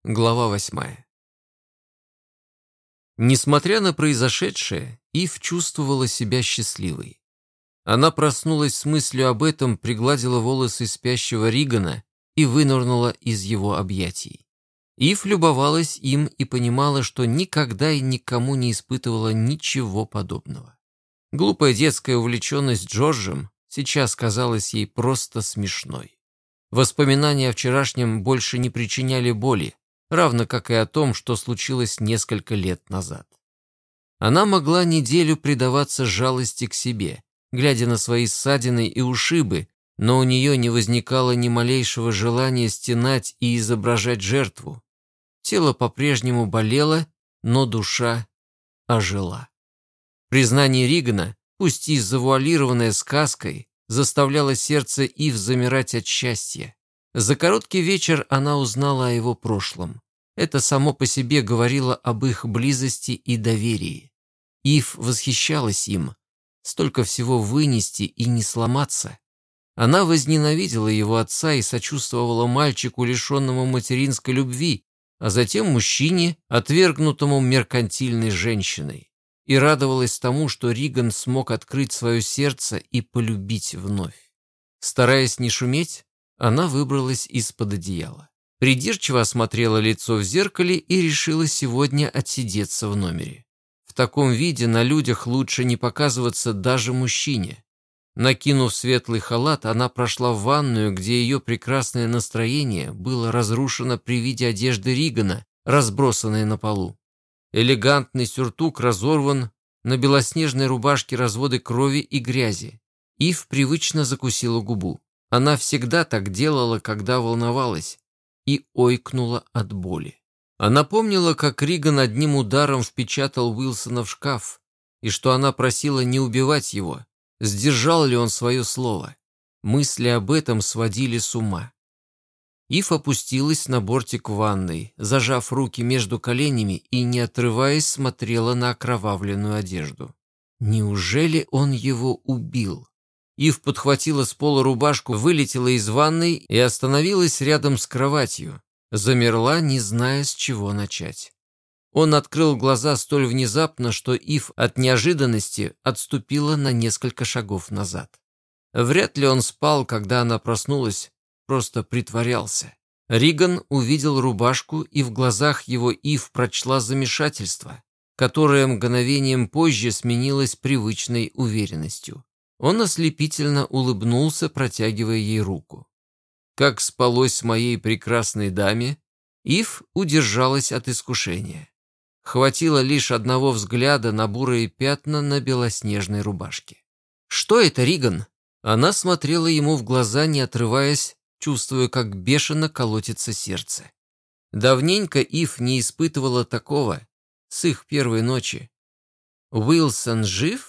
Глава 8. Несмотря на произошедшее, Ив чувствовала себя счастливой. Она проснулась с мыслью об этом, пригладила волосы спящего Ригана и вынырнула из его объятий. Ив любовалась им и понимала, что никогда и никому не испытывала ничего подобного. Глупая детская увлеченность Джорджем сейчас казалась ей просто смешной. Воспоминания о вчерашнем больше не причиняли боли, равно как и о том, что случилось несколько лет назад. Она могла неделю предаваться жалости к себе, глядя на свои ссадины и ушибы, но у нее не возникало ни малейшего желания стенать и изображать жертву. Тело по-прежнему болело, но душа ожила. Признание Ригана, пусть и завуалированное сказкой, заставляло сердце Ив замирать от счастья. За короткий вечер она узнала о его прошлом. Это само по себе говорило об их близости и доверии. Ив восхищалась им. Столько всего вынести и не сломаться. Она возненавидела его отца и сочувствовала мальчику, лишенному материнской любви, а затем мужчине, отвергнутому меркантильной женщиной. И радовалась тому, что Риган смог открыть свое сердце и полюбить вновь. Стараясь не шуметь, она выбралась из-под одеяла. Придирчиво осмотрела лицо в зеркале и решила сегодня отсидеться в номере. В таком виде на людях лучше не показываться даже мужчине. Накинув светлый халат, она прошла в ванную, где ее прекрасное настроение было разрушено при виде одежды Ригана, разбросанной на полу. Элегантный сюртук разорван, на белоснежной рубашке разводы крови и грязи. Ив привычно закусила губу. Она всегда так делала, когда волновалась, и ойкнула от боли. Она помнила, как Риган одним ударом впечатал Уилсона в шкаф, и что она просила не убивать его. Сдержал ли он свое слово? Мысли об этом сводили с ума. Ив опустилась на бортик ванной, зажав руки между коленями и, не отрываясь, смотрела на окровавленную одежду. Неужели он его убил? Ив подхватила с пола рубашку, вылетела из ванной и остановилась рядом с кроватью. Замерла, не зная, с чего начать. Он открыл глаза столь внезапно, что Ив от неожиданности отступила на несколько шагов назад. Вряд ли он спал, когда она проснулась, просто притворялся. Риган увидел рубашку, и в глазах его Ив прочла замешательство, которое мгновением позже сменилось привычной уверенностью. Он ослепительно улыбнулся, протягивая ей руку. Как спалось моей прекрасной даме, Ив удержалась от искушения. Хватило лишь одного взгляда на бурые пятна на белоснежной рубашке. «Что это, Риган?» Она смотрела ему в глаза, не отрываясь, чувствуя, как бешено колотится сердце. Давненько Ив не испытывала такого с их первой ночи. «Уилсон жив?»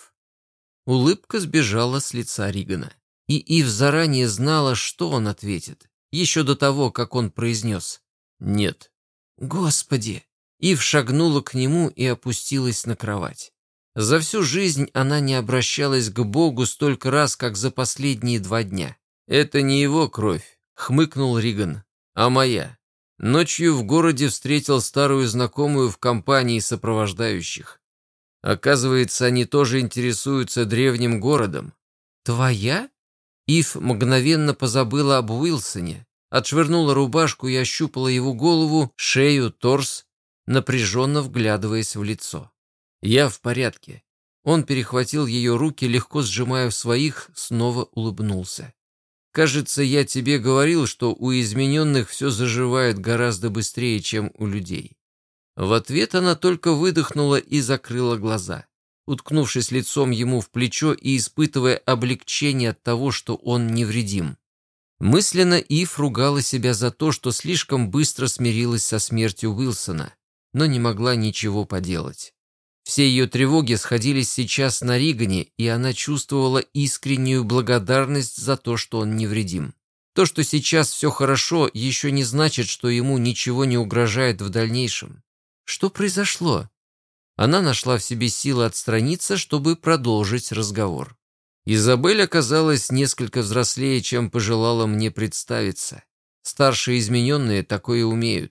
Улыбка сбежала с лица Ригана. И Ив заранее знала, что он ответит, еще до того, как он произнес «нет». «Господи!» Ив шагнула к нему и опустилась на кровать. За всю жизнь она не обращалась к Богу столько раз, как за последние 2 дня. «Это не его кровь», — хмыкнул Риган, — «а моя». Ночью в городе встретил старую знакомую в компании сопровождающих. Оказывается, они тоже интересуются древним городом. «Твоя?» Ив мгновенно позабыла об Уилсоне, отшвырнула рубашку и ощупала его голову, шею, торс, напряженно вглядываясь в лицо. «Я в порядке». Он перехватил ее руки, легко сжимая в своих, снова улыбнулся. «Кажется, я тебе говорил, что у измененных все заживает гораздо быстрее, чем у людей». В ответ она только выдохнула и закрыла глаза, уткнувшись лицом ему в плечо и испытывая облегчение от того, что он невредим. Мысленно Ив ругала себя за то, что слишком быстро смирилась со смертью Уилсона, но не могла ничего поделать. Все ее тревоги сходились сейчас на Ригане, и она чувствовала искреннюю благодарность за то, что он невредим. То, что сейчас все хорошо, еще не значит, что ему ничего не угрожает в дальнейшем. Что произошло? Она нашла в себе силы отстраниться, чтобы продолжить разговор. Изабель оказалась несколько взрослее, чем пожелала мне представиться. Старшие измененные такое умеют.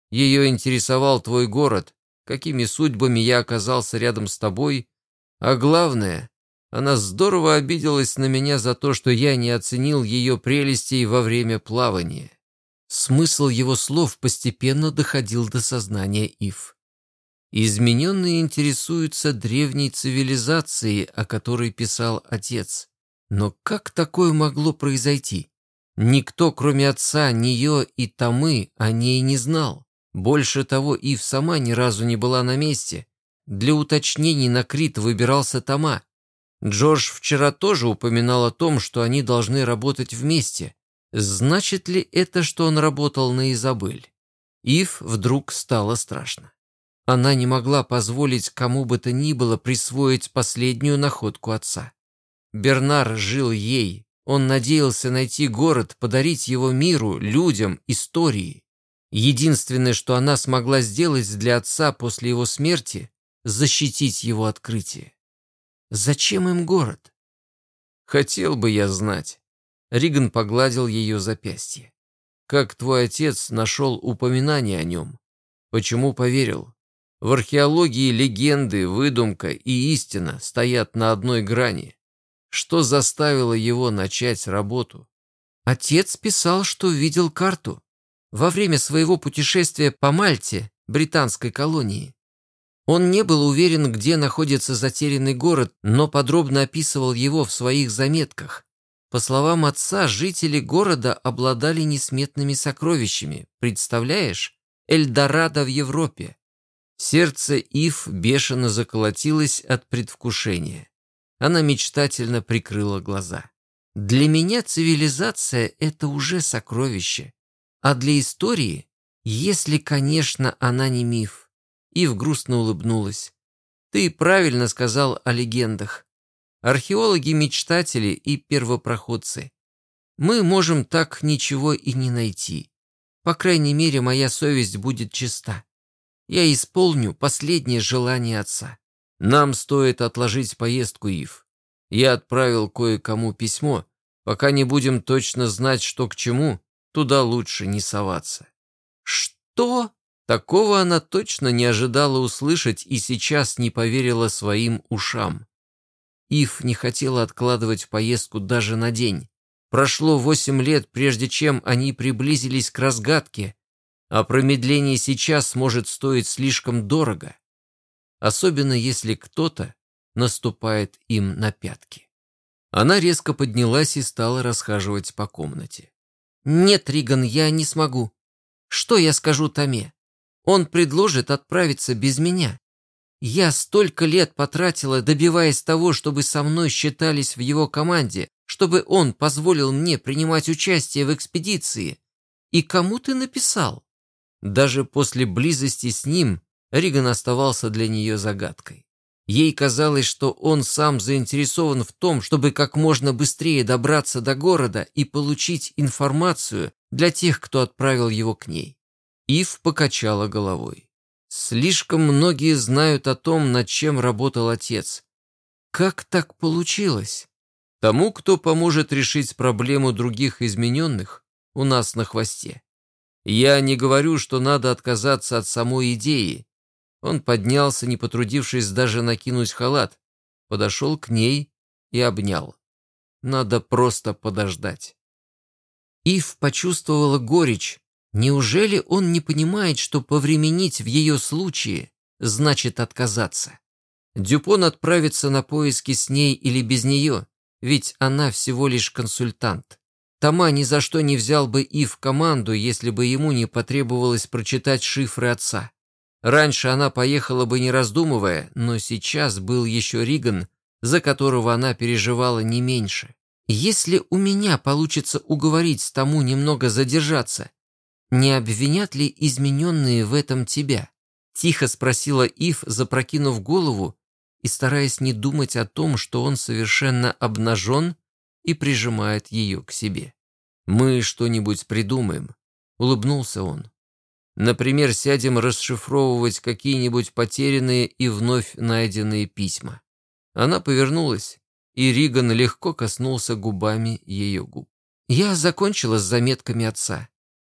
Ее интересовал твой город, какими судьбами я оказался рядом с тобой, а главное, она здорово обиделась на меня за то, что я не оценил ее прелестей во время плавания». Смысл его слов постепенно доходил до сознания Ив. Измененные интересуются древней цивилизацией, о которой писал отец. Но как такое могло произойти? Никто, кроме отца, нее и Тамы, о ней не знал. Больше того, Ив сама ни разу не была на месте. Для уточнений на Крит выбирался Тама. Джордж вчера тоже упоминал о том, что они должны работать вместе. Значит ли это, что он работал на Изабель? Ив вдруг стало страшно. Она не могла позволить кому бы то ни было присвоить последнюю находку отца. Бернар жил ей. Он надеялся найти город, подарить его миру, людям, истории. Единственное, что она смогла сделать для отца после его смерти – защитить его открытие. Зачем им город? Хотел бы я знать. Риган погладил ее запястье. Как твой отец нашел упоминание о нем? Почему поверил? В археологии легенды, выдумка и истина стоят на одной грани. Что заставило его начать работу? Отец писал, что видел карту во время своего путешествия по Мальте, британской колонии. Он не был уверен, где находится затерянный город, но подробно описывал его в своих заметках. По словам отца, жители города обладали несметными сокровищами. Представляешь? Эльдорадо в Европе. Сердце Ив бешено заколотилось от предвкушения. Она мечтательно прикрыла глаза. Для меня цивилизация – это уже сокровище. А для истории, если, конечно, она не миф. Ив грустно улыбнулась. Ты правильно сказал о легендах. Археологи-мечтатели и первопроходцы. Мы можем так ничего и не найти. По крайней мере, моя совесть будет чиста. Я исполню последнее желание отца. Нам стоит отложить поездку, Ив. Я отправил кое-кому письмо. Пока не будем точно знать, что к чему, туда лучше не соваться. Что? Такого она точно не ожидала услышать и сейчас не поверила своим ушам. Ив не хотела откладывать поездку даже на день. Прошло 8 лет, прежде чем они приблизились к разгадке, а промедление сейчас может стоить слишком дорого, особенно если кто-то наступает им на пятки. Она резко поднялась и стала расхаживать по комнате. «Нет, Риган, я не смогу. Что я скажу Таме? Он предложит отправиться без меня. Я столько лет потратила, добиваясь того, чтобы со мной считались в его команде, чтобы он позволил мне принимать участие в экспедиции. И кому ты написал?» Даже после близости с ним Риган оставался для нее загадкой. Ей казалось, что он сам заинтересован в том, чтобы как можно быстрее добраться до города и получить информацию для тех, кто отправил его к ней. Ив покачала головой. Слишком многие знают о том, над чем работал отец. Как так получилось? Тому, кто поможет решить проблему других измененных, у нас на хвосте. Я не говорю, что надо отказаться от самой идеи. Он поднялся, не потрудившись даже накинуть халат, подошел к ней и обнял. Надо просто подождать. Ив почувствовала горечь. Неужели он не понимает, что повременить в ее случае значит отказаться? Дюпон отправится на поиски с ней или без нее, ведь она всего лишь консультант. Тома ни за что не взял бы Ив в команду, если бы ему не потребовалось прочитать шифры отца. Раньше она поехала бы не раздумывая, но сейчас был еще Риган, за которого она переживала не меньше. Если у меня получится уговорить Тому немного задержаться, не обвинят ли измененные в этом тебя? Тихо спросила Ив, запрокинув голову и стараясь не думать о том, что он совершенно обнажен и прижимает ее к себе. «Мы что-нибудь придумаем», — улыбнулся он. «Например, сядем расшифровывать какие-нибудь потерянные и вновь найденные письма». Она повернулась, и Риган легко коснулся губами ее губ. «Я закончила с заметками отца.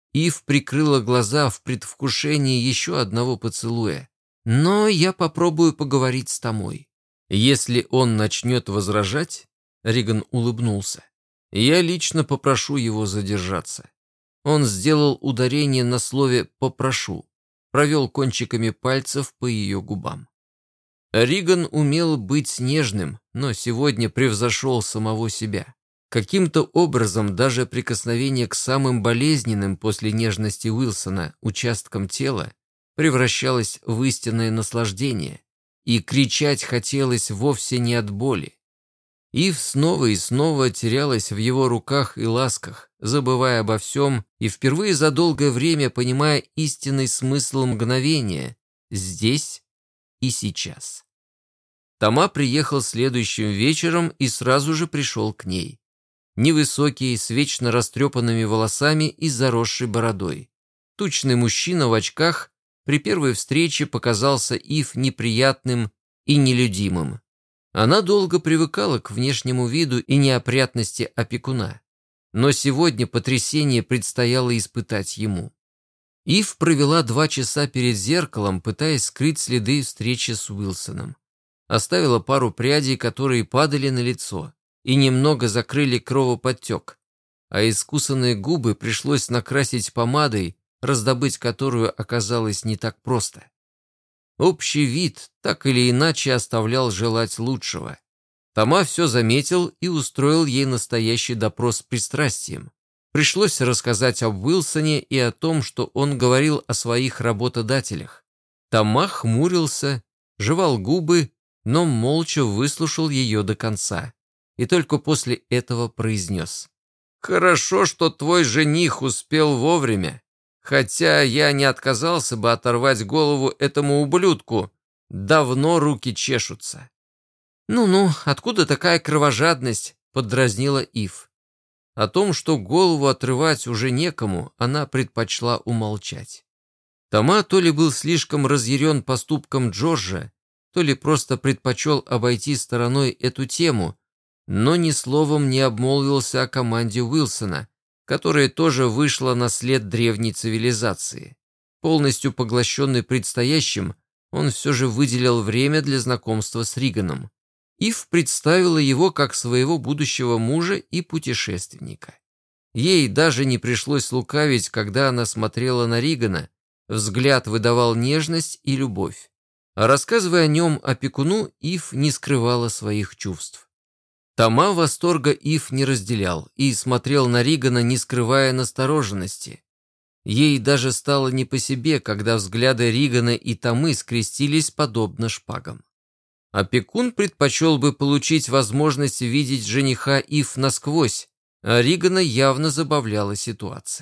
Ив прикрыла глаза в предвкушении еще одного поцелуя. «Но я попробую поговорить с Томой. Если он начнет возражать...» Риган улыбнулся. «Я лично попрошу его задержаться». Он сделал ударение на слове «попрошу», провел кончиками пальцев по ее губам. Риган умел быть нежным, но сегодня превзошел самого себя. Каким-то образом даже прикосновение к самым болезненным после нежности Уилсона участкам тела превращалось в истинное наслаждение, и кричать хотелось вовсе не от боли. Ив снова и снова терялась в его руках и ласках, забывая обо всем и впервые за долгое время понимая истинный смысл мгновения здесь и сейчас. Тома приехал следующим вечером и сразу же пришел к ней. Невысокий, с вечно растрепанными волосами и заросшей бородой. Тучный мужчина в очках при первой встрече показался Ив неприятным и нелюдимым. Она долго привыкала к внешнему виду и неопрятности опекуна, но сегодня потрясение предстояло испытать ему. Ив провела 2 часа перед зеркалом, пытаясь скрыть следы встречи с Уилсоном. Оставила пару прядей, которые падали на лицо, и немного закрыли кровоподтек, а искусанные губы пришлось накрасить помадой, раздобыть которую оказалось не так просто. Общий вид так или иначе оставлял желать лучшего. Тома все заметил и устроил ей настоящий допрос с пристрастием. Пришлось рассказать об Уилсоне и о том, что он говорил о своих работодателях. Тома хмурился, жевал губы, но молча выслушал ее до конца. И только после этого произнес: «Хорошо, что твой жених успел вовремя. Хотя я не отказался бы оторвать голову этому ублюдку. Давно руки чешутся». «Ну-ну, откуда такая кровожадность?» — поддразнила Ив. О том, что голову отрывать уже некому, она предпочла умолчать. Тома то ли был слишком разъярен поступком Джорджа, то ли просто предпочел обойти стороной эту тему, но ни словом не обмолвился о команде Уилсона, которая тоже вышла на след древней цивилизации. Полностью поглощенный предстоящим, он все же выделил время для знакомства с Риганом. Ив представила его как своего будущего мужа и путешественника. Ей даже не пришлось лукавить, когда она смотрела на Ригана, взгляд выдавал нежность и любовь. А рассказывая о нем опекуну, Ив не скрывала своих чувств. Тома восторга Ив не разделял и смотрел на Ригана, не скрывая настороженности. Ей даже стало не по себе, когда взгляды Ригана и Томы скрестились подобно шпагам. Опекун предпочел бы получить возможность видеть жениха Ив насквозь, а Ригана явно забавляла ситуация.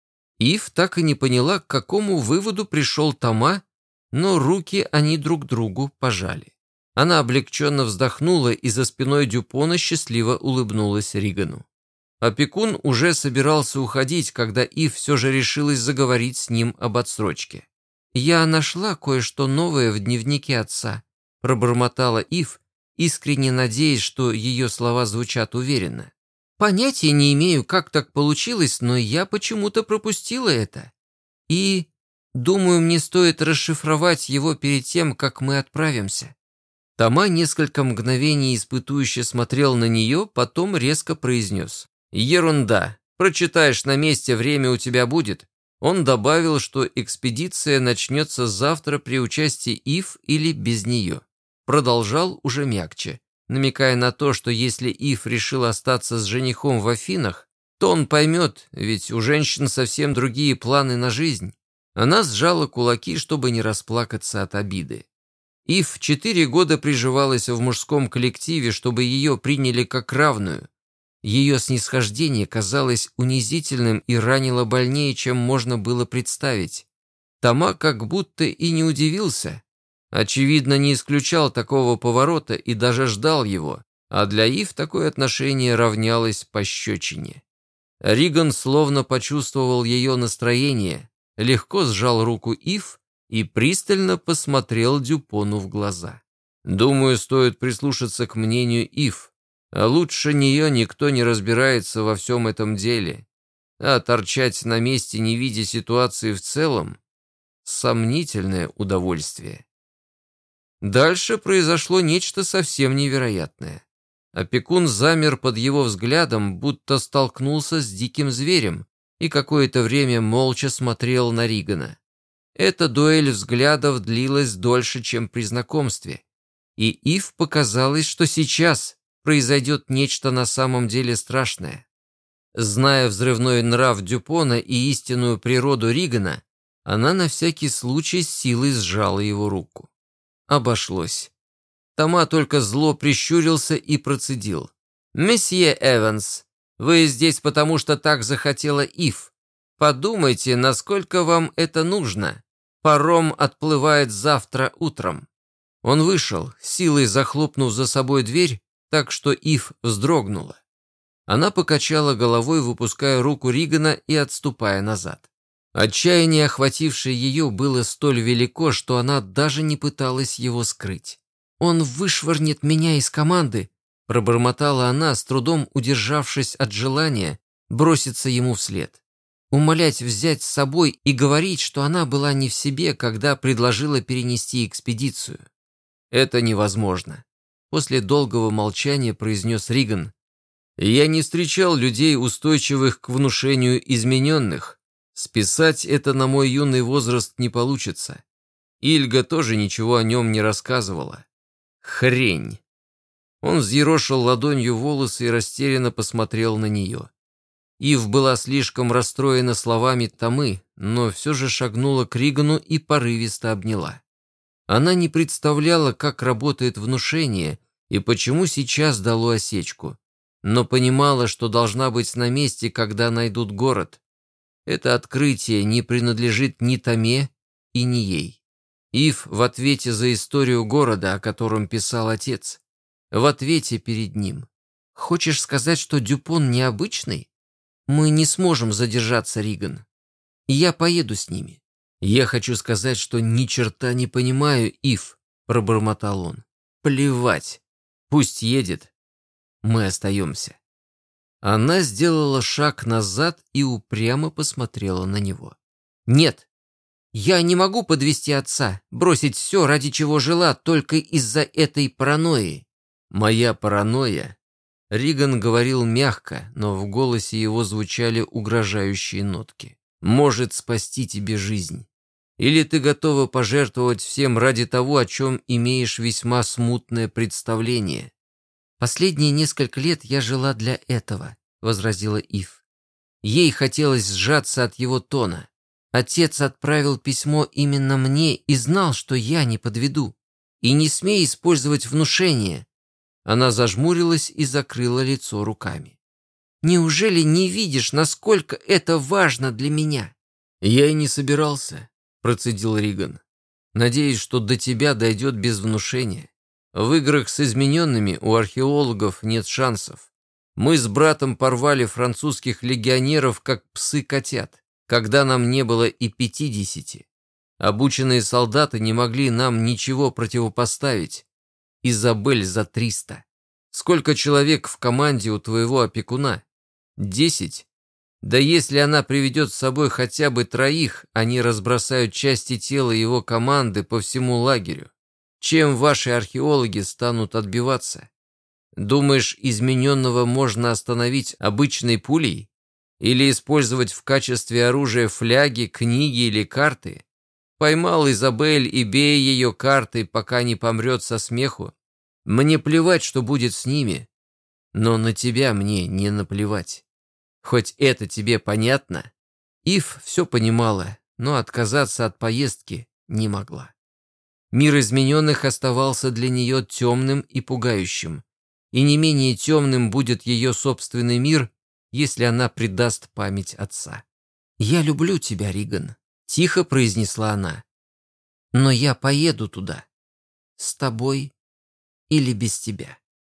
Ив так и не поняла, к какому выводу пришел Тома, но руки они друг другу пожали. Она облегченно вздохнула и за спиной Дюпона счастливо улыбнулась Ригану. Опекун уже собирался уходить, когда Ив все же решилась заговорить с ним об отсрочке. «Я нашла кое-что новое в дневнике отца», — пробормотала Ив, искренне надеясь, что ее слова звучат уверенно. «Понятия не имею, как так получилось, но я почему-то пропустила это. И, думаю, мне стоит расшифровать его перед тем, как мы отправимся». Тома несколько мгновений испытующе смотрел на нее, потом резко произнес: «Ерунда. Прочитаешь на месте, время у тебя будет». Он добавил, что экспедиция начнется завтра при участии Ив или без нее. Продолжал уже мягче, намекая на то, что если Ив решил остаться с женихом в Афинах, то он поймет, ведь у женщин совсем другие планы на жизнь. Она сжала кулаки, чтобы не расплакаться от обиды. Ив 4 года приживалась в мужском коллективе, чтобы ее приняли как равную. Ее снисхождение казалось унизительным и ранило больнее, чем можно было представить. Тома как будто и не удивился. Очевидно, не исключал такого поворота и даже ждал его, а для Ив такое отношение равнялось пощечине. Риган словно почувствовал ее настроение, легко сжал руку Ив и пристально посмотрел Дюпону в глаза. «Думаю, стоит прислушаться к мнению Ив. А лучше нее никто не разбирается во всем этом деле. А торчать на месте, не видя ситуации в целом, сомнительное удовольствие. Дальше произошло нечто совсем невероятное. Опекун замер под его взглядом, будто столкнулся с диким зверем, и какое-то время молча смотрел на Ригана. Эта дуэль взглядов длилась дольше, чем при знакомстве, и Ив показалось, что сейчас произойдет нечто на самом деле страшное. Зная взрывной нрав Дюпона и истинную природу Ригана, она на всякий случай с силой сжала его руку. Обошлось. Тома только зло прищурился и процедил. «Месье Эванс, вы здесь потому, что так захотела Ив. Подумайте, насколько вам это нужно. Паром отплывает завтра утром». Он вышел, силой захлопнув за собой дверь, так что Ив вздрогнула. Она покачала головой, выпуская руку Ригана и отступая назад. Отчаяние, охватившее ее, было столь велико, что она даже не пыталась его скрыть. «Он вышвырнет меня из команды», — пробормотала она, с трудом удержавшись от желания броситься ему вслед. Умолять взять с собой и говорить, что она была не в себе, когда предложила перенести экспедицию. «Это невозможно», — после долгого молчания произнес Риган. «Я не встречал людей, устойчивых к внушению измененных. Списать это на мой юный возраст не получится. Ильга тоже ничего о нем не рассказывала. Хрень». Он взъерошил ладонью волосы и растерянно посмотрел на нее. Ив была слишком расстроена словами Томы, но все же шагнула к Ригану и порывисто обняла. Она не представляла, как работает внушение и почему сейчас дало осечку, но понимала, что должна быть на месте, когда найдут город. Это открытие не принадлежит ни Томе и ни ей. Ив в ответе за историю города, о котором писал отец. В ответе перед ним. «Хочешь сказать, что Дюпон необычный? Мы не сможем задержаться, Риган. Я поеду с ними». «Я хочу сказать, что ни черта не понимаю, Ив», — пробормотал он. «Плевать. Пусть едет. Мы остаемся». Она сделала шаг назад и упрямо посмотрела на него. «Нет, я не могу подвести отца, бросить все, ради чего жила, только из-за этой паранойи». «Моя паранойя», — Риган говорил мягко, но в голосе его звучали угрожающие нотки, «может спасти тебе жизнь. Или ты готова пожертвовать всем ради того, о чем имеешь весьма смутное представление?» «Последние несколько лет я жила для этого», — возразила Ив. Ей хотелось сжаться от его тона. Отец отправил письмо именно мне и знал, что я не подведу. И не смей использовать внушение. Она зажмурилась и закрыла лицо руками. «Неужели не видишь, насколько это важно для меня?» «Я и не собирался», — процедил Риган. «Надеюсь, что до тебя дойдет без внушения. В играх с измененными у археологов нет шансов. Мы с братом порвали французских легионеров, как псы котят, когда нам не было и 50. Обученные солдаты не могли нам ничего противопоставить. Изабель за 300. Сколько человек в команде у твоего опекуна? 10? Да если она приведет с собой хотя бы 3, они разбросают части тела его команды по всему лагерю. Чем ваши археологи станут отбиваться? Думаешь, измененного можно остановить обычной пулей? Или использовать в качестве оружия фляги, книги или карты? Поймал Изабель и бей ее картой, пока не помрет со смеху. Мне плевать, что будет с ними, но на тебя мне не наплевать. Хоть это тебе понятно?» Ив все понимала, но отказаться от поездки не могла. Мир измененных оставался для нее темным и пугающим, и не менее темным будет ее собственный мир, если она предаст память отца. «Я люблю тебя, Риган», — тихо произнесла она. «Но я поеду туда. С тобой или без тебя».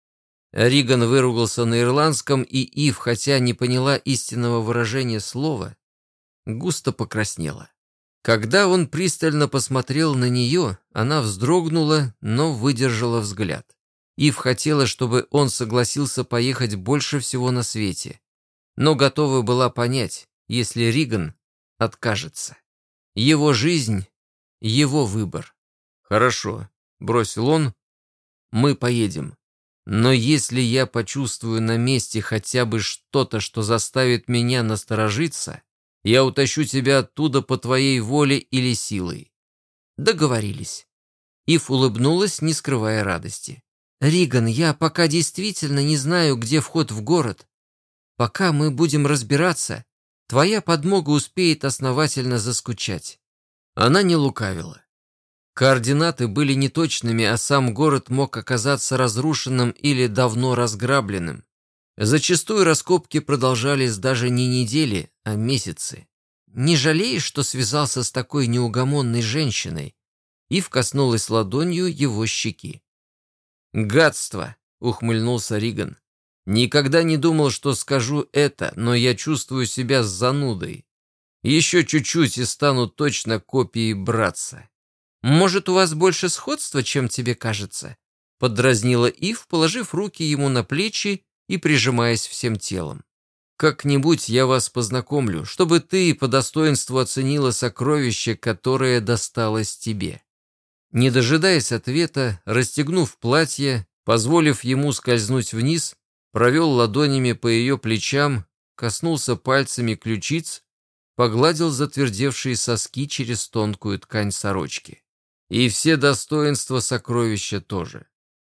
Риган выругался на ирландском, и Ив, хотя не поняла истинного выражения слова, густо покраснела. Когда он пристально посмотрел на нее, она вздрогнула, но выдержала взгляд. Ив хотела, чтобы он согласился поехать больше всего на свете, но готова была понять, если Риган откажется. Его жизнь, его выбор. «Хорошо», — бросил он, — «мы поедем. Но если я почувствую на месте хотя бы что-то, что заставит меня насторожиться, я утащу тебя оттуда по твоей воле или силой». Договорились. Ив улыбнулась, не скрывая радости. «Риган, я пока действительно не знаю, где вход в город. Пока мы будем разбираться, твоя подмога успеет основательно заскучать». Она не лукавила. Координаты были неточными, а сам город мог оказаться разрушенным или давно разграбленным. Зачастую раскопки продолжались даже не недели, а месяцы. «Не жалеешь, что связался с такой неугомонной женщиной?» Ив коснулась ладонью его щеки. «Гадство!» — ухмыльнулся Риган. «Никогда не думал, что скажу это, но я чувствую себя с занудой. Еще чуть-чуть и стану точно копией братца». «Может, у вас больше сходства, чем тебе кажется?» — поддразнила Ив, положив руки ему на плечи и прижимаясь всем телом. «Как-нибудь я вас познакомлю, чтобы ты по достоинству оценила сокровище, которое досталось тебе». Не дожидаясь ответа, расстегнув платье, позволив ему скользнуть вниз, провел ладонями по ее плечам, коснулся пальцами ключиц, погладил затвердевшие соски через тонкую ткань сорочки. И все достоинства сокровища тоже.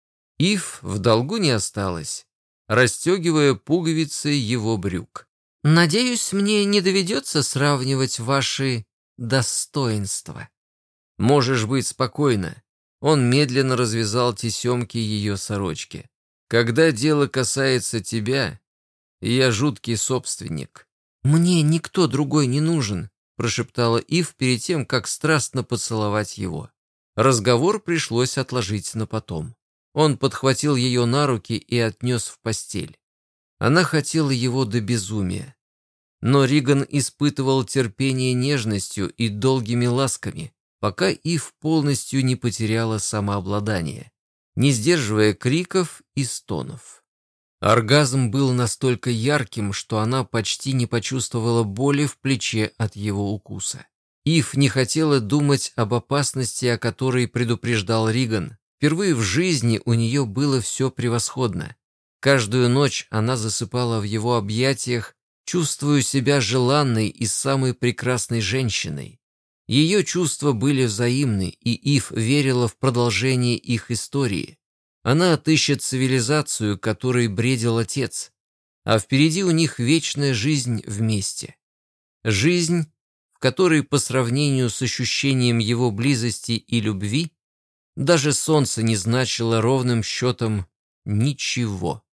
Ив в долгу не осталась, расстегивая пуговицы его брюк. «Надеюсь, мне не доведется сравнивать ваши достоинства». «Можешь быть спокойна». Он медленно развязал тесемки ее сорочки. «Когда дело касается тебя, я жуткий собственник». «Мне никто другой не нужен», — прошептала Ив перед тем, как страстно поцеловать его. Разговор пришлось отложить на потом. Он подхватил ее на руки и отнес в постель. Она хотела его до безумия. Но Риган испытывал терпение нежностью и долгими ласками, пока Ив полностью не потеряла самообладание, не сдерживая криков и стонов. Оргазм был настолько ярким, что она почти не почувствовала боли в плече от его укуса. Ив не хотела думать об опасности, о которой предупреждал Риган. Впервые в жизни у нее было все превосходно. Каждую ночь она засыпала в его объятиях, чувствуя себя желанной и самой прекрасной женщиной. Ее чувства были взаимны, и Ив верила в продолжение их истории. Она отыщет цивилизацию, которой бредил отец, а впереди у них вечная жизнь вместе. Жизнь, в которой по сравнению с ощущением его близости и любви даже солнце не значило ровным счетом ничего.